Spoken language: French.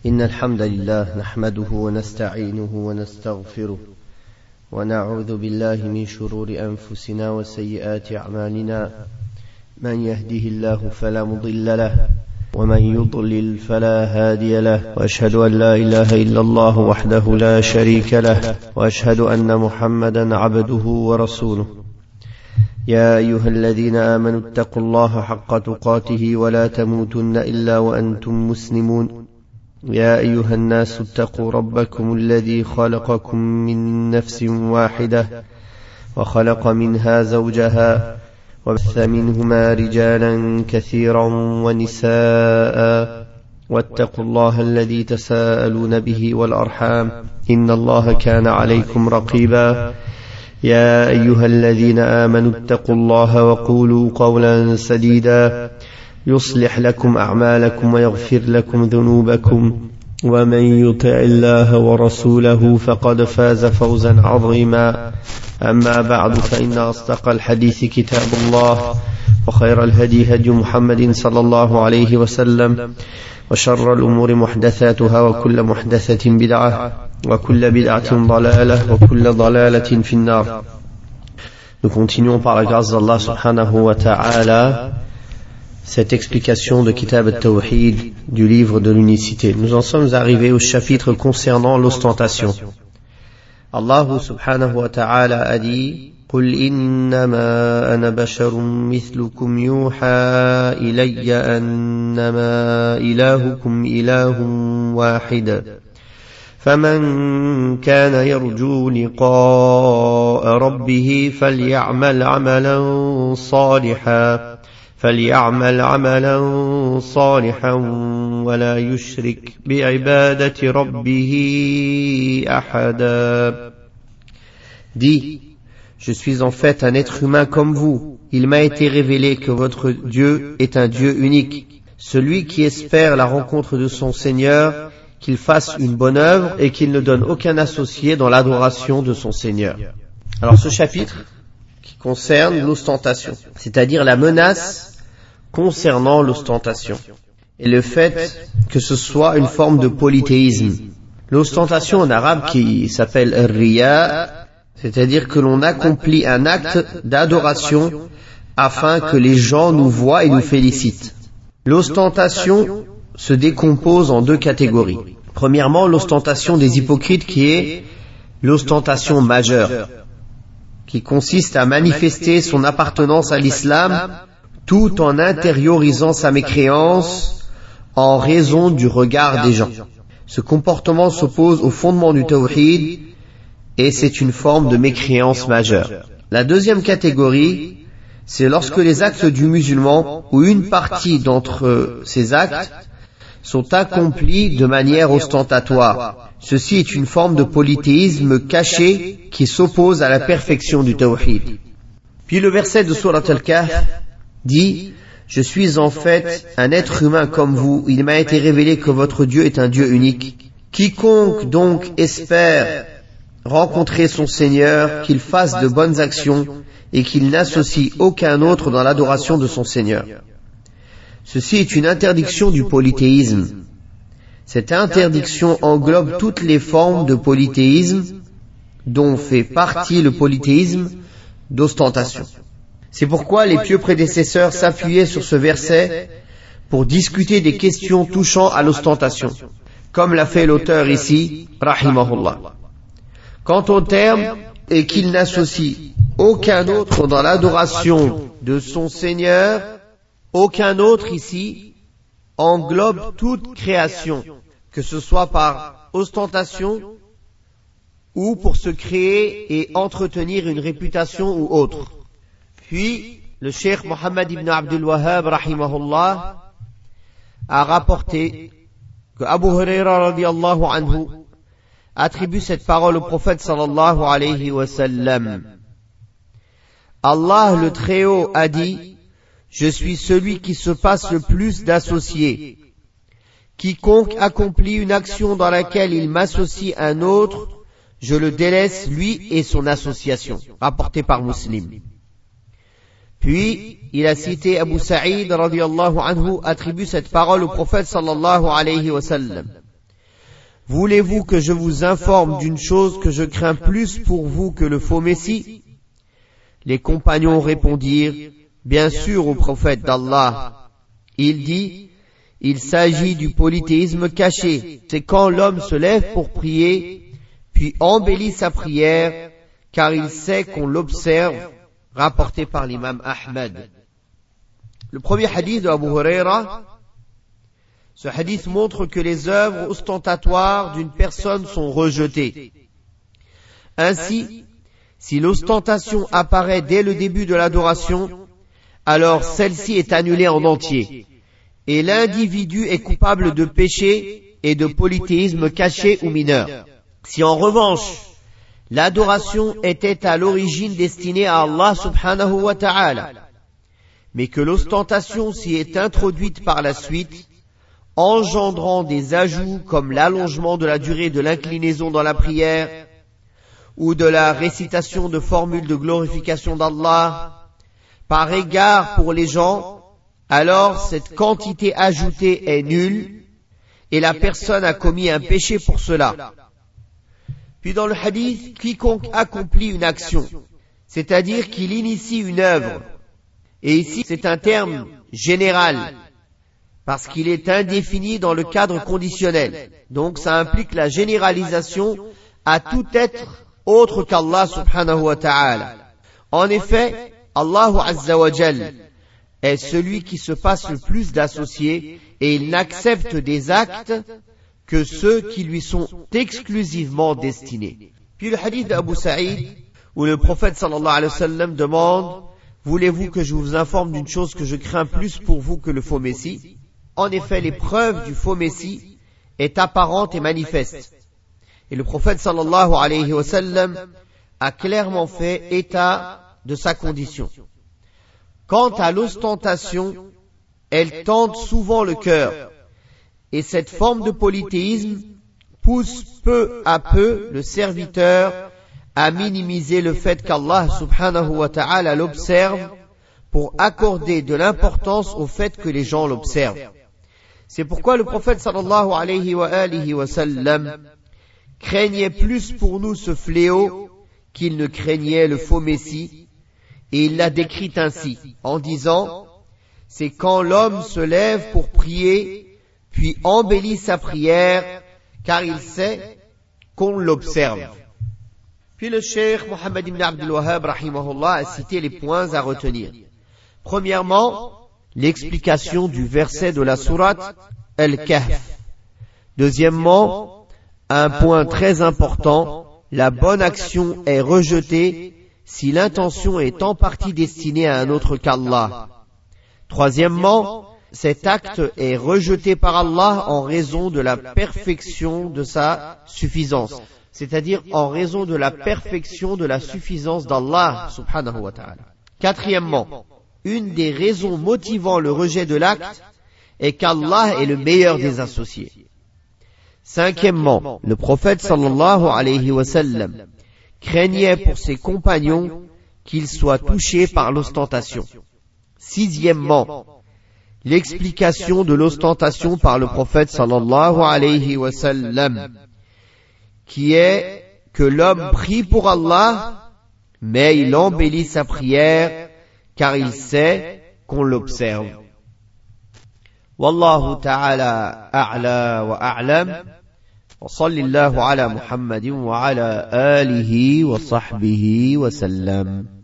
إن الحمد لله نحمده ونستعينه ونستغفره ونعوذ بالله من شرور أنفسنا وسيئات أعمالنا من يهده الله فلا مضل له ومن يضلل فلا هادي له وأشهد أن لا إله إلا الله وحده لا شريك له وأشهد أن محمدا عبده ورسوله يا أيها الذين آمنوا اتقوا الله حق تقاته ولا تموتن إلا وأنتم مسلمون يا أيها الناس اتقوا ربكم الذي خلقكم من نفس واحدة وخلق منها زوجها وبث منهما رجالا كثيرا ونساء واتقوا الله الذي تساءلون به والأرحام إن الله كان عليكم رقيبا يا أيها الذين آمنوا اتقوا الله وقولوا قولا سديدا يصلح لكم أعمالكم ويغفر لكم ذنوبكم ومن يطع الله ورسوله فقد فاز فوزا عظيما أما بعد فإن أصدق الحديث كتاب الله وخير الهدي هدي محمد صلى الله عليه وسلم وشر الأمور محدثاتها وكل محدثة بدعة وكل بدعة ضلالة وكل ضلالة في النار. Nous continuons par la grâce d'Allah subhanahu wa ta'ala cette explication de Kitab al-Tawhid du livre de l'unicité. Nous en sommes arrivés au chapitre concernant l'ostentation. Allah subhanahu wa ta'ala a dit قل إنما أنا بشر مثلكم يوحى إلي أنما إلهكم إله واحد فمن كان يرجو لقاء ربه فليعمل عملا صالحا ولا يشرك بعبادة ربه أحدا. Dis, je suis en fait un être humain comme vous. Il m'a été révélé que votre Dieu est un Dieu unique. Celui qui espère la rencontre de son Seigneur, qu'il fasse une bonne œuvre et qu'il ne donne aucun associé dans l'adoration de son Seigneur. Alors ce chapitre qui concerne l'ostentation, c'est-à-dire la menace concernant l'ostentation et le fait que ce soit une forme de polythéisme. L'ostentation en arabe qui s'appelle riya, c'est-à-dire que l'on accomplit un acte d'adoration afin que les gens nous voient et nous félicitent. L'ostentation se décompose en deux catégories. Premièrement, l'ostentation des hypocrites qui est l'ostentation majeure, qui consiste à manifester son appartenance à l'islam tout en intériorisant sa mécréance en raison du regard des gens. Ce comportement s'oppose au fondement du tawhid et c'est une forme de mécréance majeure. La deuxième catégorie, c'est lorsque les actes du musulman ou une partie d'entre ces actes sont accomplis de manière ostentatoire. Ceci est une forme de polythéisme caché qui s'oppose à la perfection du tawhid. Puis le verset de Surat Al-Kahf dit « Je suis en fait un être humain comme vous. Il m'a été révélé que votre Dieu est un Dieu unique. Quiconque donc espère rencontrer son Seigneur, qu'il fasse de bonnes actions et qu'il n'associe aucun autre dans l'adoration de son Seigneur. » Ceci est une interdiction du polythéisme. Cette interdiction englobe toutes les formes de polythéisme dont fait partie le polythéisme d'ostentation. C'est pourquoi les pieux prédécesseurs s'appuyaient sur ce verset pour discuter des questions touchant à l'ostentation, comme l'a fait l'auteur ici, rahimahullah. Quant au terme, et qu'il n'associe aucun autre dans l'adoration de son Seigneur, aucun autre ici englobe toute création, que ce soit par ostentation ou pour se créer et entretenir une réputation ou autre. Puis, le cheikh Mohammed ibn Abdul Wahhab, rahimahullah, a rapporté que Abu Huraira radiyallahu anhu attribue cette parole au prophète sallallahu alayhi wa sallam. Allah le Très-Haut a dit « Je suis celui qui se passe le plus d'associés. Quiconque accomplit une action dans laquelle il m'associe un autre, je le délaisse lui et son association. » Rapporté par Muslim. Puis, il a cité Abu Sa'id radiyallahu anhu attribue cette parole au prophète sallallahu alayhi wa sallam. Voulez-vous que je vous informe d'une chose que je crains plus pour vous que le faux Messie? Les compagnons répondirent, bien sûr au prophète d'Allah. Il dit, il s'agit du polythéisme caché. C'est quand l'homme se lève pour prier, puis embellit sa prière, car il sait qu'on l'observe, rapporté par l'imam Ahmed. Le premier hadith de Abu Huraira, ce hadith montre que les œuvres ostentatoires d'une personne sont rejetées. Ainsi, si l'ostentation apparaît dès le début de l'adoration, alors celle-ci est annulée en entier, et l'individu est coupable de péché et de polythéisme caché ou mineur. Si en revanche, l'adoration était à l'origine destinée à Allah subhanahu wa ta'ala, mais que l'ostentation s'y est introduite par la suite, engendrant des ajouts comme l'allongement de la durée de l'inclinaison dans la prière, ou de la récitation de formules de glorification d'Allah, par égard pour les gens, alors cette quantité ajoutée est nulle, et la personne a commis un péché pour cela. Puis dans le hadith, quiconque accomplit une action, c'est-à-dire qu'il initie une œuvre, et ici c'est un terme général, parce qu'il est indéfini dans le cadre conditionnel. Donc ça implique la généralisation à tout être autre qu'Allah subhanahu wa ta'ala. En effet, Allahu azza wa jal est celui qui se passe le plus d'associés et il n'accepte des actes que ceux qui lui sont exclusivement destinés. Puis le hadith d'Abu Saïd, où le prophète sallallahu alayhi wa sallam demande, voulez-vous que je vous informe d'une chose que je crains plus pour vous que le faux Messie? En effet, l'épreuve du faux Messie est apparente et manifeste. Et le prophète sallallahu alayhi wa sallam a clairement fait état de sa condition. Quant à l'ostentation, elle tente souvent le cœur. Et cette forme de polythéisme pousse peu à peu le serviteur à minimiser le fait qu'Allah subhanahu wa ta'ala l'observe pour accorder de l'importance au fait que les gens l'observent. C'est pourquoi le prophète sallallahu alayhi wa sallam craignait plus pour nous ce fléau qu'il ne craignait le faux Messie, et il l'a décrit ainsi, en disant, c'est quand l'homme se lève pour prier, puis embellit sa prière, car il sait qu'on l'observe. Puis le cheikh Mohammed ibn Abdul Wahhab rahimahullah a cité les points à retenir. Premièrement, l'explication du verset de la sourate Al-Kahf. Deuxièmement, un point très important, la bonne action est rejetée si l'intention est en partie destinée à un autre qu'Allah. Troisièmement, cet acte est rejeté par Allah en raison de la perfection de sa suffisance, c'est-à-dire en raison de la perfection de la suffisance d'Allah subhanahu wa ta'ala. Quatrièmement, une des raisons motivant le rejet de l'acte est qu'Allah est le meilleur des associés. Cinquièmement, le prophète sallallahu alayhi wa sallam craignait pour ses compagnons qu'ils soient touchés par l'ostentation. Sixièmement, l'explication de l'ostentation par le prophète sallallahu alayhi wa sallam, qui est que l'homme prie pour Allah, mais il embellit sa prière, car il sait qu'on l'observe. Wallahu ta'ala a'la wa a'lam. Wa sallallahu ala Muhammadin wa ala alihi wa sahbihi wa sallam.